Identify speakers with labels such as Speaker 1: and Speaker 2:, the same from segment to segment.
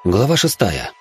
Speaker 1: Глава 6.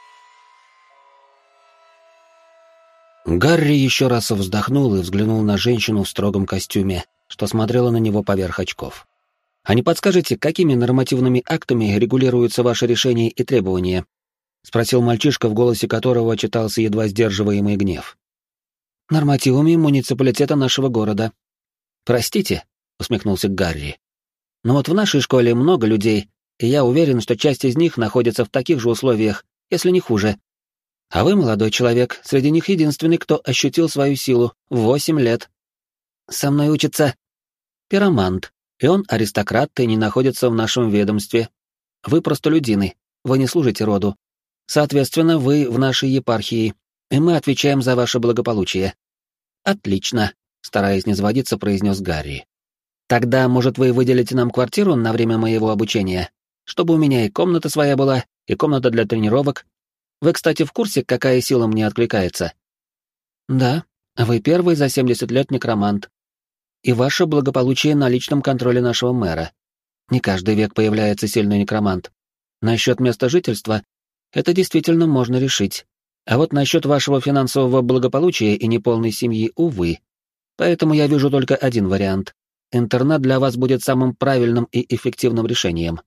Speaker 1: Гарри еще раз вздохнул и взглянул на женщину в строгом костюме, что смотрела на него поверх очков. «А не подскажете, какими нормативными актами регулируются ваши решения и требования?» — спросил мальчишка, в голосе которого читался едва сдерживаемый гнев. «Нормативами муниципалитета нашего города». «Простите», — усмехнулся Гарри. «Но вот в нашей школе много людей, и я уверен, что часть из них находится в таких же условиях, если не хуже. А вы, молодой человек, среди них единственный, кто ощутил свою силу в 8 лет. Со мной учится пиромант, и он аристократ и не находится в нашем ведомстве. Вы простолюдины, вы не служите роду. Соответственно, вы в нашей епархии, и мы отвечаем за ваше благополучие». «Отлично», — стараясь не заводиться, произнес Гарри. «Тогда, может, вы выделите нам квартиру на время моего обучения, чтобы у меня и комната своя была, и комната для тренировок. Вы, кстати, в курсе, какая сила мне откликается?» «Да, вы первый за 70 лет некромант. И ваше благополучие на личном контроле нашего мэра. Не каждый век появляется сильный некромант. Насчет места жительства это действительно можно решить. А вот насчет вашего финансового благополучия и неполной семьи, увы. Поэтому я вижу только один вариант. Интернат для вас будет самым правильным и эффективным решением».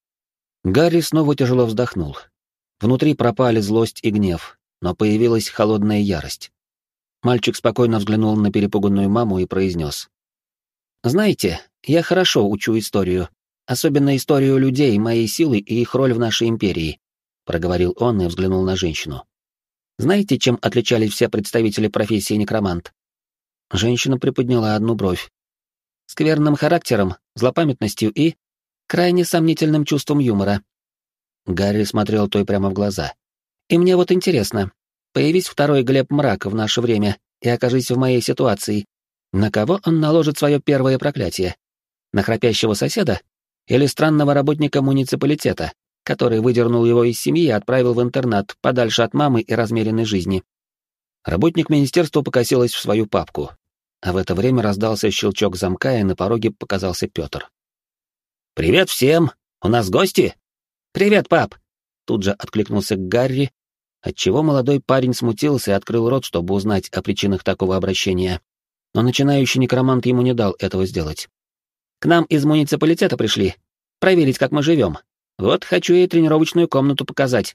Speaker 1: Гарри снова тяжело вздохнул. Внутри пропали злость и гнев, но появилась холодная ярость. Мальчик спокойно взглянул на перепуганную маму и произнес. «Знаете, я хорошо учу историю, особенно историю людей, моей силы и их роль в нашей империи», — проговорил он и взглянул на женщину. «Знаете, чем отличались все представители профессии некромант?» Женщина приподняла одну бровь. «Скверным характером, злопамятностью и крайне сомнительным чувством юмора». Гарри смотрел той прямо в глаза. «И мне вот интересно, появись второй Глеб Мрак в наше время и окажись в моей ситуации, на кого он наложит свое первое проклятие? На храпящего соседа? Или странного работника муниципалитета, который выдернул его из семьи и отправил в интернат, подальше от мамы и размеренной жизни?» Работник министерства покосилась в свою папку, а в это время раздался щелчок замка, и на пороге показался Петр. «Привет всем! У нас гости?» «Привет, пап!» Тут же откликнулся Гарри, отчего молодой парень смутился и открыл рот, чтобы узнать о причинах такого обращения. Но начинающий некромант ему не дал этого сделать. «К нам из муниципалитета пришли. Проверить, как мы живем. Вот хочу ей тренировочную комнату показать».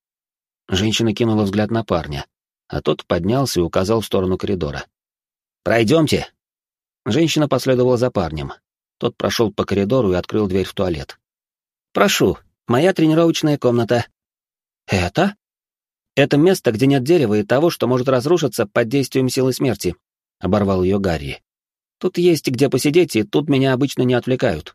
Speaker 1: Женщина кинула взгляд на парня, а тот поднялся и указал в сторону коридора. «Пройдемте». Женщина последовала за парнем. Тот прошел по коридору и открыл дверь в туалет. «Прошу, моя тренировочная комната». «Это?» «Это место, где нет дерева и того, что может разрушиться под действием силы смерти», — оборвал ее Гарри. «Тут есть где посидеть, и тут меня обычно не отвлекают».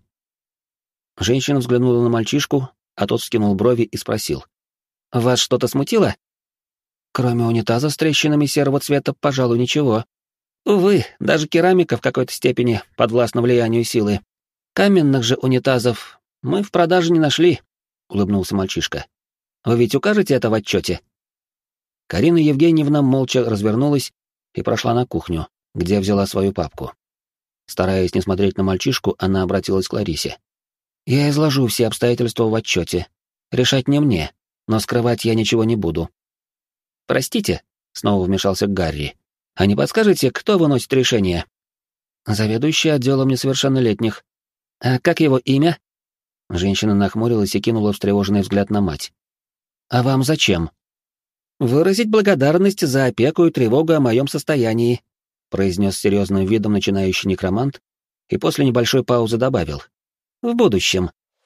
Speaker 1: Женщина взглянула на мальчишку, а тот вскинул брови и спросил. «Вас что-то смутило?» «Кроме унитаза с трещинами серого цвета, пожалуй, ничего. Увы, даже керамика в какой-то степени подвластна влиянию силы. Каменных же унитазов мы в продаже не нашли», — улыбнулся мальчишка. «Вы ведь укажете это в отчете?» Карина Евгеньевна молча развернулась и прошла на кухню, где взяла свою папку. Стараясь не смотреть на мальчишку, она обратилась к Ларисе. «Я изложу все обстоятельства в отчете. Решать не мне, но скрывать я ничего не буду». «Простите», — снова вмешался Гарри, — «а не подскажете, кто выносит решение?» «Заведующий отделом несовершеннолетних». «А как его имя?» Женщина нахмурилась и кинула встревоженный взгляд на мать. «А вам зачем?» «Выразить благодарность за опеку и тревогу о моем состоянии», произнес серьезным видом начинающий некромант и после небольшой паузы добавил. «В будущем».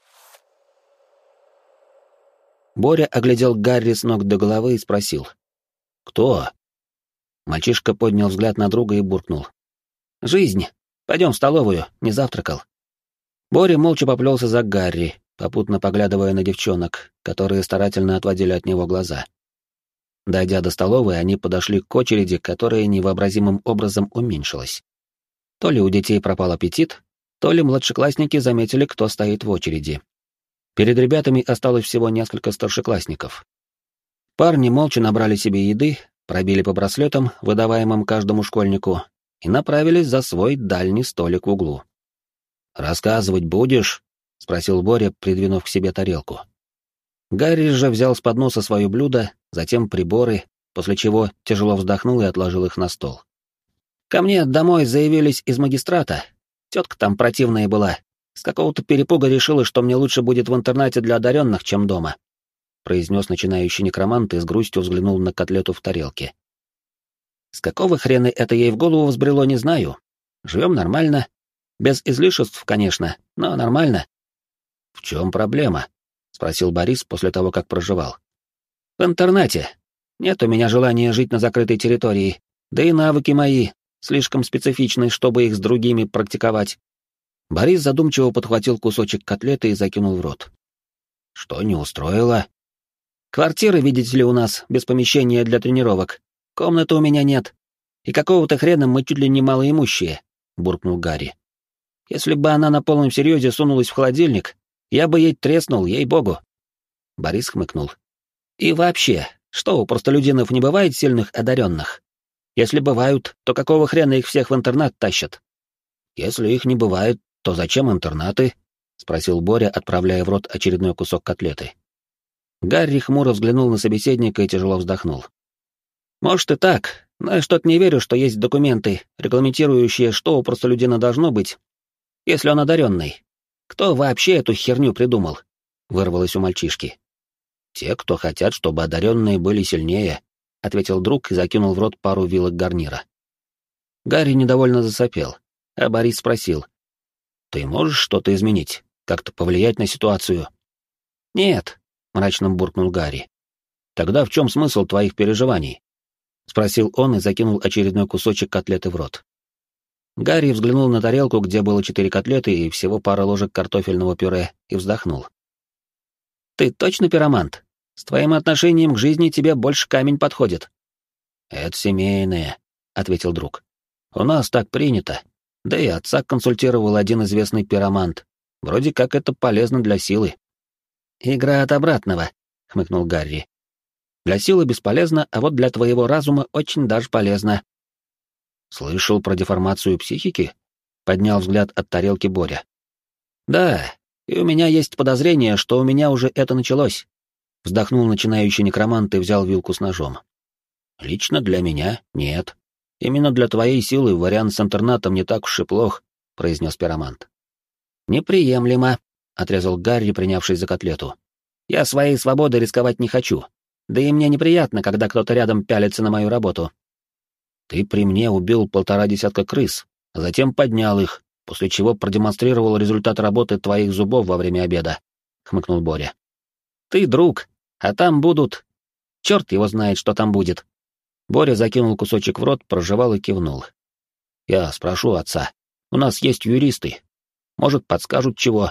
Speaker 1: Боря оглядел Гарри с ног до головы и спросил. «Кто?» Мальчишка поднял взгляд на друга и буркнул. «Жизнь. Пойдем в столовую, не завтракал». Боря молча поплелся за Гарри, попутно поглядывая на девчонок, которые старательно отводили от него глаза. Дойдя до столовой, они подошли к очереди, которая невообразимым образом уменьшилась. То ли у детей пропал аппетит, то ли младшеклассники заметили, кто стоит в очереди. Перед ребятами осталось всего несколько старшеклассников. Парни молча набрали себе еды, пробили по браслетам, выдаваемым каждому школьнику, и направились за свой дальний столик в углу. «Рассказывать будешь?» — спросил Боря, придвинув к себе тарелку. Гарри же взял с подноса свое блюдо, затем приборы, после чего тяжело вздохнул и отложил их на стол. «Ко мне домой заявились из магистрата. Тетка там противная была. С какого-то перепуга решила, что мне лучше будет в интернате для одаренных, чем дома», произнес начинающий некромант и с грустью взглянул на котлету в тарелке. «С какого хрена это ей в голову взбрело, не знаю. Живем нормально. Без излишеств, конечно, но нормально». «В чем проблема?» — спросил Борис после того, как проживал. «В интернате. Нет у меня желания жить на закрытой территории, да и навыки мои слишком специфичны, чтобы их с другими практиковать». Борис задумчиво подхватил кусочек котлеты и закинул в рот. «Что не устроило?» «Квартиры, видите ли, у нас без помещения для тренировок. Комнаты у меня нет. И какого-то хрена мы чуть ли не малоимущие», — буркнул Гарри. «Если бы она на полном серьезе сунулась в холодильник, я бы ей треснул, ей-богу». Борис хмыкнул. «И вообще, что, у простолюдинов не бывает сильных одаренных? Если бывают, то какого хрена их всех в интернат тащат?» «Если их не бывает, то зачем интернаты?» — спросил Боря, отправляя в рот очередной кусок котлеты. Гарри хмуро взглянул на собеседника и тяжело вздохнул. «Может и так, но я что-то не верю, что есть документы, регламентирующие, что у простолюдина должно быть, если он одаренный. Кто вообще эту херню придумал?» — вырвалось у мальчишки. «Те, кто хотят, чтобы одаренные были сильнее», — ответил друг и закинул в рот пару вилок гарнира. Гарри недовольно засопел, а Борис спросил. «Ты можешь что-то изменить? Как-то повлиять на ситуацию?» «Нет», — мрачно буркнул Гарри. «Тогда в чем смысл твоих переживаний?» — спросил он и закинул очередной кусочек котлеты в рот. Гарри взглянул на тарелку, где было 4 котлеты и всего пара ложек картофельного пюре, и вздохнул. «Ты точно пиромант? С твоим отношением к жизни тебе больше камень подходит». «Это семейное», — ответил друг. «У нас так принято. Да и отца консультировал один известный пиромант. Вроде как это полезно для силы». «Игра от обратного», — хмыкнул Гарри. «Для силы бесполезно, а вот для твоего разума очень даже полезно». «Слышал про деформацию психики?» — поднял взгляд от тарелки Боря. «Да, и у меня есть подозрение, что у меня уже это началось», — вздохнул начинающий некромант и взял вилку с ножом. «Лично для меня нет. Именно для твоей силы вариант с интернатом не так уж и плох», — произнес пиромант. «Неприемлемо», — отрезал Гарри, принявшись за котлету. «Я своей свободой рисковать не хочу. Да и мне неприятно, когда кто-то рядом пялится на мою работу». «Ты при мне убил 1,5 десятка крыс, а затем поднял их, после чего продемонстрировал результат работы твоих зубов во время обеда», — хмыкнул Боря. «Ты друг, а там будут... Черт его знает, что там будет». Боря закинул кусочек в рот, прожевал и кивнул. «Я спрошу отца. У нас есть юристы. Может, подскажут чего».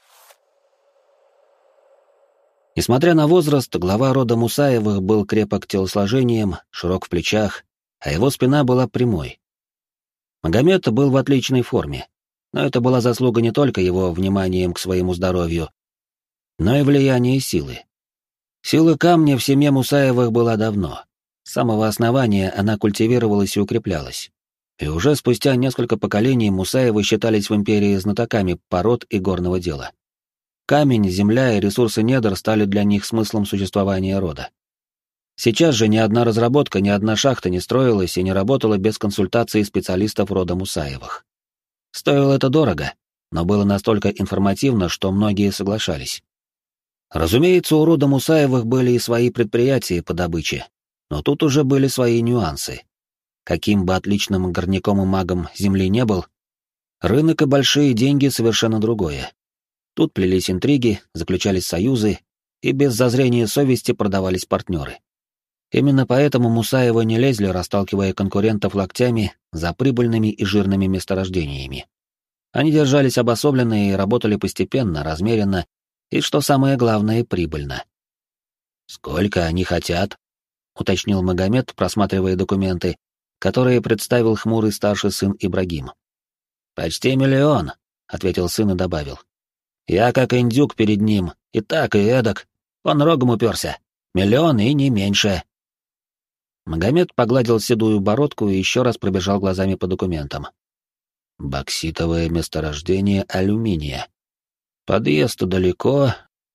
Speaker 1: Несмотря на возраст, глава рода Мусаевых был крепок телосложением, широк в плечах, а его спина была прямой. Магомед был в отличной форме, но это была заслуга не только его вниманием к своему здоровью, но и влияния силы. Сила камня в семье Мусаевых была давно. С самого основания она культивировалась и укреплялась. И уже спустя несколько поколений Мусаевы считались в империи знатоками пород и горного дела. Камень, земля и ресурсы недр стали для них смыслом существования рода. Сейчас же ни одна разработка, ни одна шахта не строилась и не работала без консультации специалистов рода Мусаевых. Стоило это дорого, но было настолько информативно, что многие соглашались. Разумеется, у рода Мусаевых были и свои предприятия по добыче, но тут уже были свои нюансы. Каким бы отличным горняком и магом земли не был, рынок и большие деньги — совершенно другое. Тут плелись интриги, заключались союзы, и без зазрения совести продавались партнеры. Именно поэтому Мусаевы не лезли, расталкивая конкурентов локтями за прибыльными и жирными месторождениями. Они держались обособленно и работали постепенно, размеренно и, что самое главное, прибыльно. «Сколько они хотят?» — уточнил Магомед, просматривая документы, которые представил хмурый старший сын Ибрагим. «Почти 1 миллион», — ответил сын и добавил. «Я как индюк перед ним, и так, и эдак. Он рогом уперся. 1 миллион и не меньше». Магомед погладил седую бородку и еще раз пробежал глазами по документам. «Бокситовое месторождение алюминия. Подъезд далеко,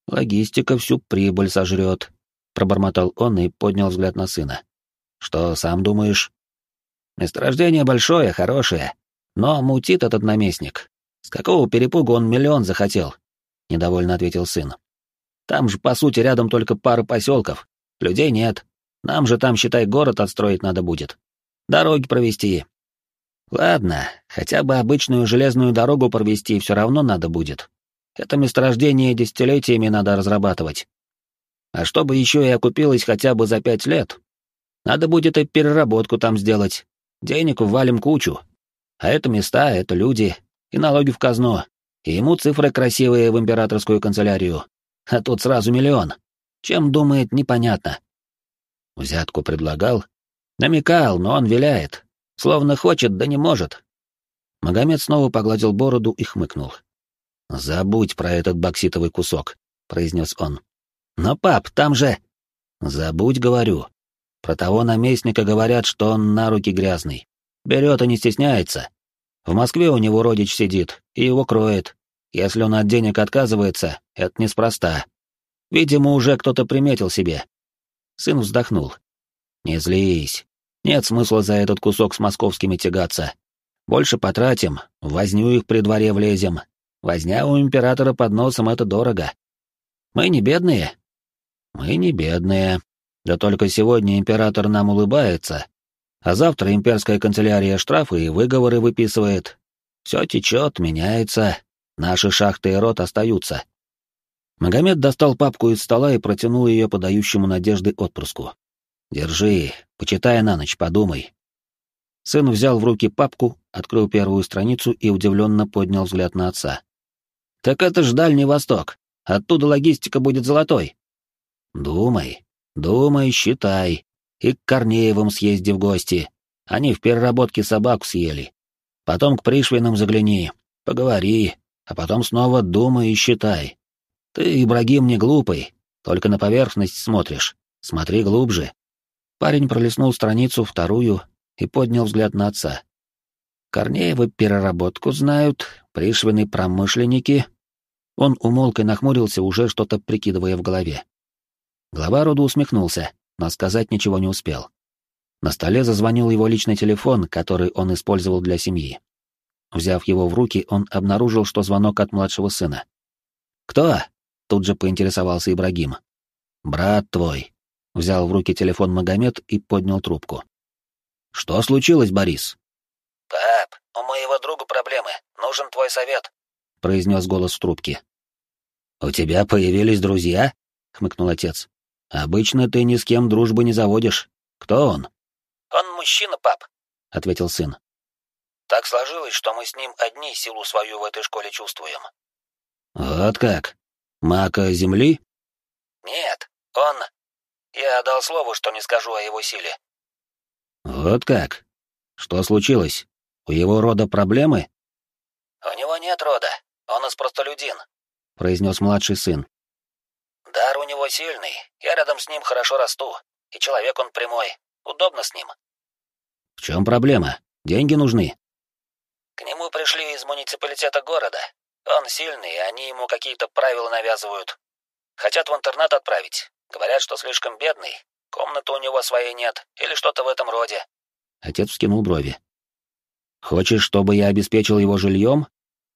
Speaker 1: Логистика всю прибыль сожрет, пробормотал он и поднял взгляд на сына. Что сам думаешь? Месторождение большое, хорошее, но мутит этот наместник. С какого перепугу он 1 000 000 захотел? Недовольно ответил сын. Там же, по сути, рядом только пара поселков. Людей нет. Нам же там, считай, город отстроить надо будет. Дороги провести. Ладно, хотя бы обычную железную дорогу провести все равно надо будет. Это месторождение десятилетиями надо разрабатывать. А чтобы еще и окупилось хотя бы за 5 лет, надо будет и переработку там сделать. Денег ввалим кучу. А это места, это люди, и налоги в казну, и ему цифры красивые в императорскую канцелярию. А тут сразу 1 000 000. Чем думает, непонятно. Взятку предлагал? Намекал, но он виляет. Словно хочет, да не может. Магомед снова погладил бороду и хмыкнул. «Забудь про этот бокситовый кусок», — произнес он. «Но, пап, там же...» «Забудь, говорю. Про того наместника говорят, что он на руки грязный. Берет и не стесняется. В Москве у него родич сидит, и его кроет. Если он от денег отказывается, это неспроста. Видимо, уже кто-то приметил себе». Сын вздохнул. «Не злись. Нет смысла за этот кусок с московскими тягаться. Больше потратим, в возню их при дворе влезем. Возня у императора под носом — это дорого. Мы не бедные?» «Мы не бедные. Да только сегодня император нам улыбается, а завтра имперская канцелярия штрафы и выговоры выписывает. Все течет, меняется. Наши шахты и рот остаются». Магомед достал папку из стола и протянул ее подающему надежды отпрыску. «Держи, почитай на ночь, подумай». Сын взял в руки папку, открыл первую страницу и удивленно поднял взгляд на отца. «Так это ж Дальний Восток. Оттуда логистика будет золотой». «Думай, думай, считай. И к Корнеевым съезди в гости. Они в переработке собаку съели. Потом к Пришвинам загляни, поговори, а потом снова думай и считай. Ты, Ибрагим, не глупый, только на поверхность смотришь. Смотри глубже». Парень пролистнул страницу, вторую, и поднял взгляд на отца. «Корнеевы переработку знают, Пришвины промышленники». Он умолк и нахмурился, уже что-то прикидывая в голове. Глава рода усмехнулся, но сказать ничего не успел. На столе зазвонил его личный телефон, который он использовал для семьи. Взяв его в руки, он обнаружил, что звонок от младшего сына. «Кто?» — тут же поинтересовался Ибрагим. «Брат твой», — взял в руки телефон Магомед и поднял трубку. «Что случилось, Борис?»
Speaker 2: «Пап, у моего друга проблемы. Нужен твой совет», —
Speaker 1: произнес голос в трубке. «У тебя появились друзья?» — хмыкнул отец. «Обычно ты ни с кем дружбы не заводишь. Кто он?»
Speaker 2: «Он мужчина, пап»,
Speaker 1: — ответил сын.
Speaker 2: «Так сложилось, что мы с ним одни силу свою в этой школе чувствуем».
Speaker 1: «Вот как? Мака Земли?»
Speaker 2: «Нет, он... Я дал слово, что не скажу о его силе».
Speaker 1: «Вот как? Что случилось? У его рода проблемы?»
Speaker 2: «У него нет рода, он из простолюдин»,
Speaker 1: — произнес младший сын.
Speaker 2: «Дар у него сильный, я рядом с ним хорошо расту, и человек он прямой, удобно с ним».
Speaker 1: «В чем проблема? Деньги нужны?»
Speaker 2: «К нему пришли из муниципалитета города. Он сильный, и они ему какие-то правила навязывают. Хотят в интернат отправить. Говорят, что слишком бедный, комнаты у него своей нет, или что-то в этом роде».
Speaker 1: Отец вскинул брови. «Хочешь, чтобы я обеспечил его жильем?»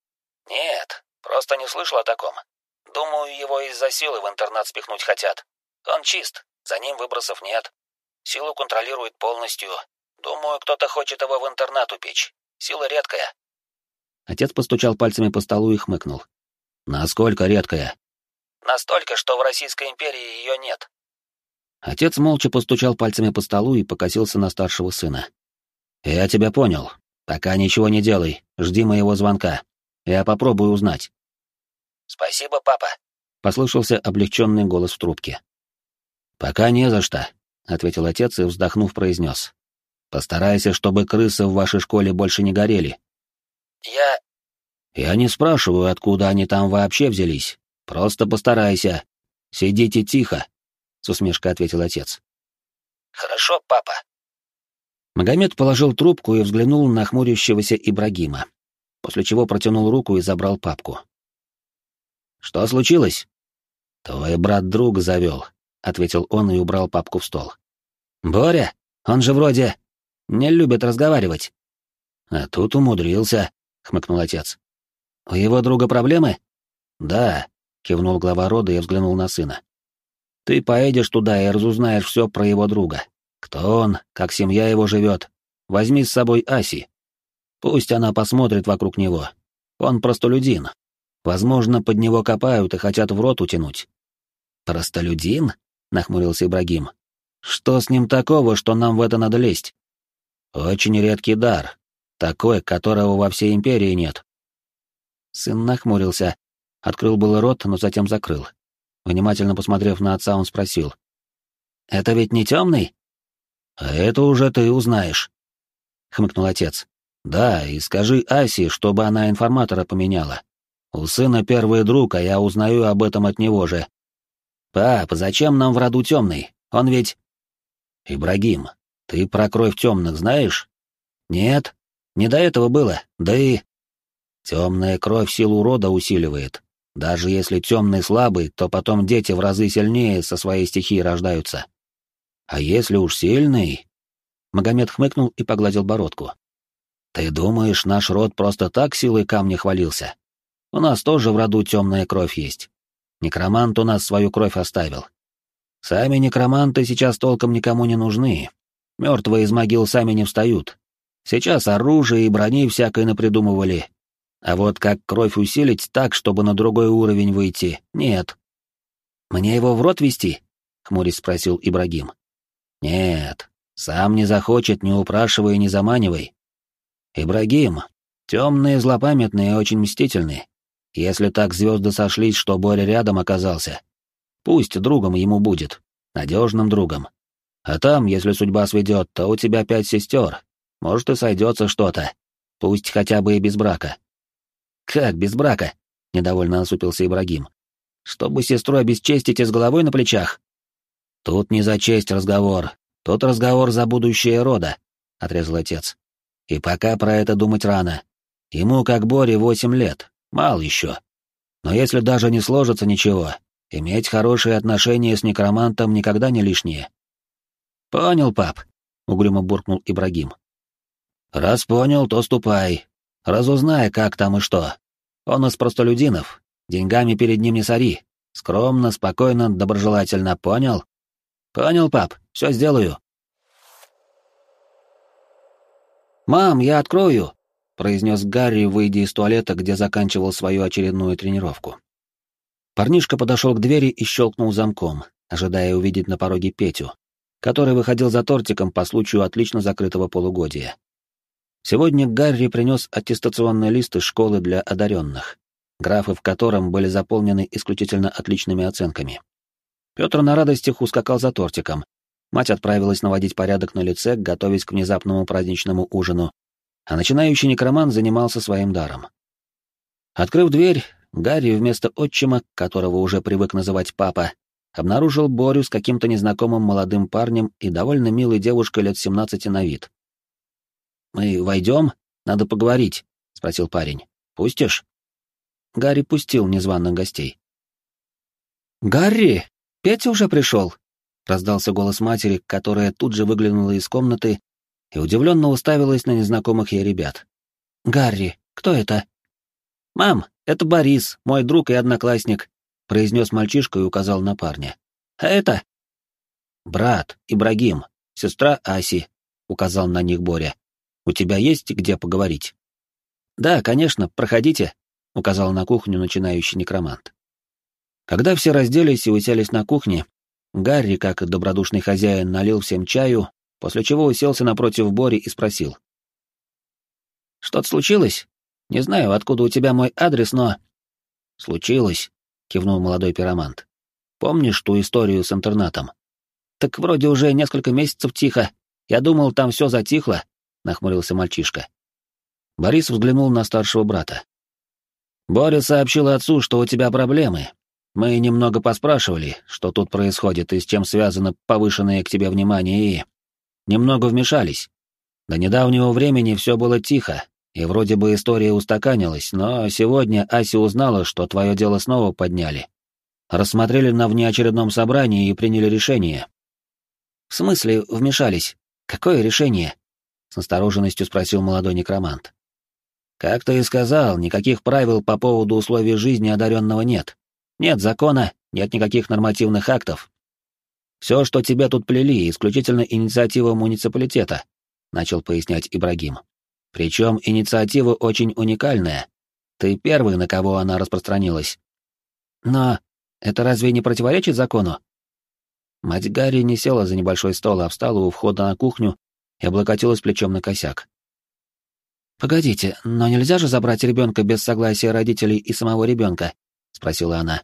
Speaker 2: «Нет, просто не слышал о таком. Думаю, его из-за силы в интернат спихнуть хотят. Он чист, за ним выбросов нет. Силу контролирует полностью. Думаю, кто-то хочет его в интернат упечь. Сила редкая».
Speaker 1: Отец постучал пальцами по столу и хмыкнул. «Насколько редкая?»
Speaker 2: «Настолько, что в Российской империи ее нет».
Speaker 1: Отец молча постучал пальцами по столу и покосился на старшего сына. «Я тебя понял. Пока ничего не делай, жди моего звонка. Я попробую узнать».
Speaker 2: «Спасибо, папа»,
Speaker 1: — послышался облегченный голос в трубке. «Пока не за что», — ответил отец и, вздохнув, произнес. «Постарайся, чтобы крысы в вашей школе больше не горели». «Я не спрашиваю, откуда они там вообще взялись. Просто постарайся. Сидите тихо», — с усмешкой ответил отец.
Speaker 2: «Хорошо, папа».
Speaker 1: Магомед положил трубку и взглянул на хмурящегося Ибрагима, после чего протянул руку и забрал папку. «Что случилось?» «Твой брат друга завел», — ответил он и убрал папку в стол. «Боря? Он же вроде не любит разговаривать». «А тут умудрился», — хмыкнул отец. «У его друга проблемы?» «Да», — кивнул глава рода и взглянул на сына. «Ты поедешь туда и разузнаешь все про его друга. Кто он, как семья его живет. Возьми с собой Аси. Пусть она посмотрит вокруг него. Он простолюдин. Возможно, под него копают и хотят в рот утянуть». «Простолюдин?» — нахмурился Ибрагим. «Что с ним такого, что нам в это надо лезть?» «Очень редкий дар. Такой, которого во всей империи нет». Сын нахмурился, открыл было рот, но затем закрыл. Внимательно посмотрев на отца, он спросил. «Это ведь не темный?» «А это уже ты узнаешь», — хмыкнул отец. «Да, и скажи Асе, чтобы она информатора поменяла. У сына первый друг, а я узнаю об этом от него же». «Пап, зачем нам в роду темный? Он ведь...» «Ибрагим, ты про кровь темных знаешь?» «Нет, не до этого было, да и...» «Темная кровь силу рода усиливает. Даже если темный слабый, то потом дети в разы сильнее со своей стихией рождаются. А если уж сильный...» Магомед хмыкнул и погладил бородку. «Ты думаешь, наш род просто так силой камня хвалился? У нас тоже в роду темная кровь есть. Некромант у нас свою кровь оставил. Сами некроманты сейчас толком никому не нужны. Мертвые из могил сами не встают. Сейчас оружие и брони всякое напридумывали. А вот как кровь усилить так, чтобы на другой уровень выйти, нет». «Мне его в рот вести?» — хмурясь спросил Ибрагим. «Нет, сам не захочет, не упрашивай и не заманивай. Ибрагим, темные злопамятные и очень мстительные. Если так звезды сошлись, что Боря рядом оказался, пусть другом ему будет, надежным другом. А там, если судьба сведет, то у тебя 5 сестер. Может, и сойдется что-то. Пусть хотя бы и без брака». «Как без брака?» — недовольно насупился Ибрагим. «Чтобы сестру обесчестить и с головой на плечах?» «Тут не за честь разговор. Тут разговор за будущее рода», — отрезал отец. «И пока про это думать рано. Ему, как Боре, 8 лет. Мало еще. Но если даже не сложится ничего, иметь хорошие отношения с некромантом никогда не лишнее». «Понял, пап», — угрюмо буркнул Ибрагим. «Раз понял, то ступай. Разузнай, как там и что. Он из простолюдинов. Деньгами перед ним не сори. Скромно, спокойно, доброжелательно, понял?» «Понял, пап, все сделаю». «Мам, я открою», — произнес Гарри, выйдя из туалета, где заканчивал свою очередную тренировку. Парнишка подошел к двери и щелкнул замком, ожидая увидеть на пороге Петю, который выходил за тортиком по случаю отлично закрытого полугодия. Сегодня Гарри принес аттестационный лист из школы для одаренных, графы в котором были заполнены исключительно отличными оценками. Петр на радостях ускакал за тортиком. Мать отправилась наводить порядок на лице, готовясь к внезапному праздничному ужину, а начинающий некромант занимался своим даром. Открыв дверь, Гарри вместо отчима, которого уже привык называть папа, обнаружил Борю с каким-то незнакомым молодым парнем и довольно милой девушкой лет 17 на вид. «Мы войдем? Надо поговорить», — спросил парень. «Пустишь?» Гарри пустил незваных гостей. «Гарри, Петя уже пришел?» — раздался голос матери, которая тут же выглянула из комнаты и удивленно уставилась на незнакомых ей ребят. «Гарри, кто это?» «Мам, это Борис, мой друг и одноклассник», — произнес мальчишка и указал на парня. «А это?» «Брат, Ибрагим, сестра Аси», — указал на них Боря. «У тебя есть где поговорить?» «Да, конечно, проходите», — указал на кухню начинающий некромант. Когда все разделись и уселись на кухне, Гарри, как добродушный хозяин, налил всем чаю, после чего уселся напротив Бори и спросил. «Что-то случилось? Не знаю, откуда у тебя мой адрес, но...» «Случилось», — кивнул молодой пиромант. «Помнишь ту историю с интернатом?» «Так вроде уже несколько месяцев тихо. Я думал, там все затихло», — нахмурился мальчишка. Борис взглянул на старшего брата. «Боря сообщил отцу, что у тебя проблемы. Мы немного поспрашивали, что тут происходит и с чем связано повышенное к тебе внимание, и... немного вмешались. До недавнего времени все было тихо, и вроде бы история устаканилась, но сегодня Ася узнала, что твое дело снова подняли. Рассмотрели на внеочередном собрании и приняли решение».
Speaker 2: «В смысле вмешались? Какое решение?» — с настороженностью спросил молодой некромант.
Speaker 1: «Как ты и сказал, никаких правил по поводу условий жизни одаренного нет. Нет закона, нет никаких нормативных актов. Все, что тебе тут плели, исключительно инициатива муниципалитета», — начал пояснять Ибрагим. «Причем инициатива очень уникальная. Ты первый, на кого она распространилась».
Speaker 2: «Но это разве не противоречит закону?»
Speaker 1: Мать Гарри не села за небольшой стол, а встала у входа на кухню и облокотилась плечом на косяк.
Speaker 2: «Погодите, но нельзя же забрать ребенка без согласия родителей и самого ребенка?» — спросила она.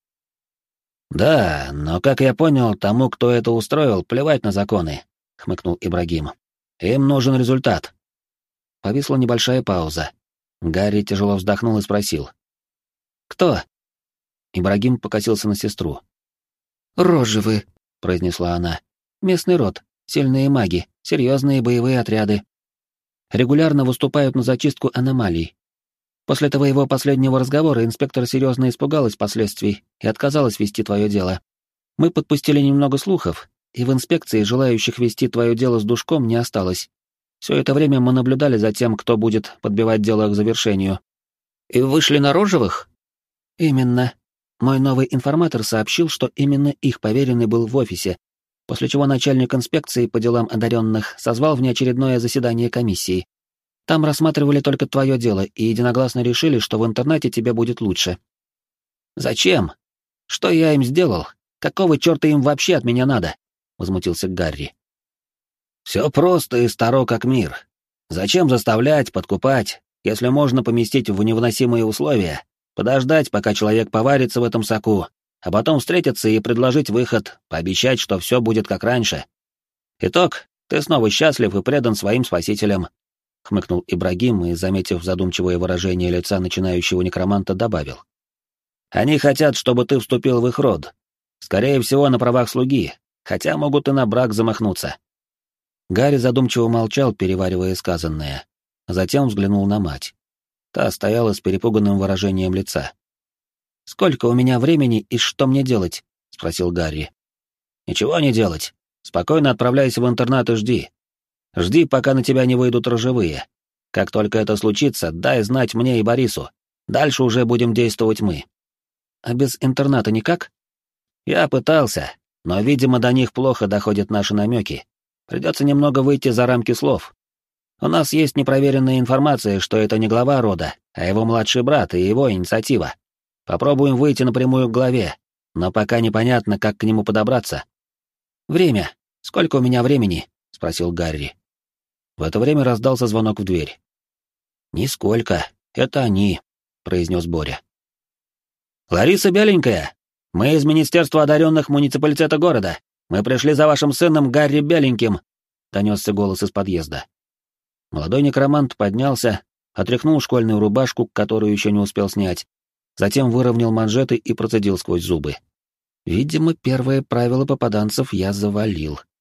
Speaker 1: «Да, но, как я понял, тому, кто это устроил, плевать на законы», — хмыкнул Ибрагим. «Им нужен результат».
Speaker 2: Повисла небольшая пауза.
Speaker 1: Гарри тяжело вздохнул и спросил.
Speaker 2: «Кто?»
Speaker 1: Ибрагим покосился на сестру.
Speaker 2: «Рожевы», — произнесла она. «Местный род, сильные маги, серьезные боевые отряды. Регулярно выступают на зачистку аномалий. После твоего последнего разговора инспектор серьезно испугалась последствий и отказалась вести твое дело. Мы подпустили немного слухов, и в инспекции желающих вести твое дело с душком не осталось. Все это время мы наблюдали за тем, кто будет подбивать дело к завершению».
Speaker 1: «И вышли на Рожевых?»
Speaker 2: «Именно. Мой новый информатор сообщил, что именно их поверенный был в офисе, после чего начальник инспекции по делам одаренных созвал внеочередное заседание комиссии. Там рассматривали только твое дело и единогласно решили, что в интернете тебе будет лучше».
Speaker 1: «Зачем? Что я им сделал? Какого черта им вообще от меня надо?» — возмутился Гарри. «Все просто и старо как мир. Зачем заставлять, подкупать, если можно поместить в невыносимые условия, подождать, пока человек поварится в этом соку, а потом встретиться и предложить выход, пообещать, что все будет как раньше. Итог — ты снова счастлив и предан своим спасителям», — хмыкнул Ибрагим и, заметив задумчивое выражение лица начинающего некроманта, добавил. «Они хотят, чтобы ты вступил в их род. Скорее всего, на правах слуги, хотя могут и на брак замахнуться».
Speaker 2: Гарри задумчиво молчал, переваривая сказанное, а затем взглянул на мать. Та стояла с перепуганным выражением лица. «Сколько у меня времени и что мне делать?» — спросил Гарри.
Speaker 1: «Ничего не делать. Спокойно отправляйся в интернат и жди. Жди, пока на тебя не выйдут рожевые. Как только это случится, дай знать мне и Борису. Дальше уже будем действовать мы».
Speaker 2: «А без интерната никак?»
Speaker 1: «Я пытался, но, видимо, до них плохо доходят наши намеки. Придется немного выйти за рамки слов. У нас есть непроверенная информация, что это не глава рода, а его младший брат и его инициатива. Попробуем выйти напрямую к главе, но пока непонятно, как к нему подобраться».
Speaker 2: «Время. Сколько у меня времени?» — спросил Гарри.
Speaker 1: В это время раздался звонок в дверь.
Speaker 2: «Нисколько. Это они», — произнес Боря.
Speaker 1: «Лариса Беленькая, мы из Министерства одаренных муниципалитета города. Мы пришли за вашим сыном Гарри Беленьким», — донесся голос из подъезда.
Speaker 2: Молодой некромант поднялся, отряхнул школьную рубашку, которую еще не успел снять, затем выровнял манжеты и процедил сквозь зубы. «Видимо, первое правило попаданцев я завалил».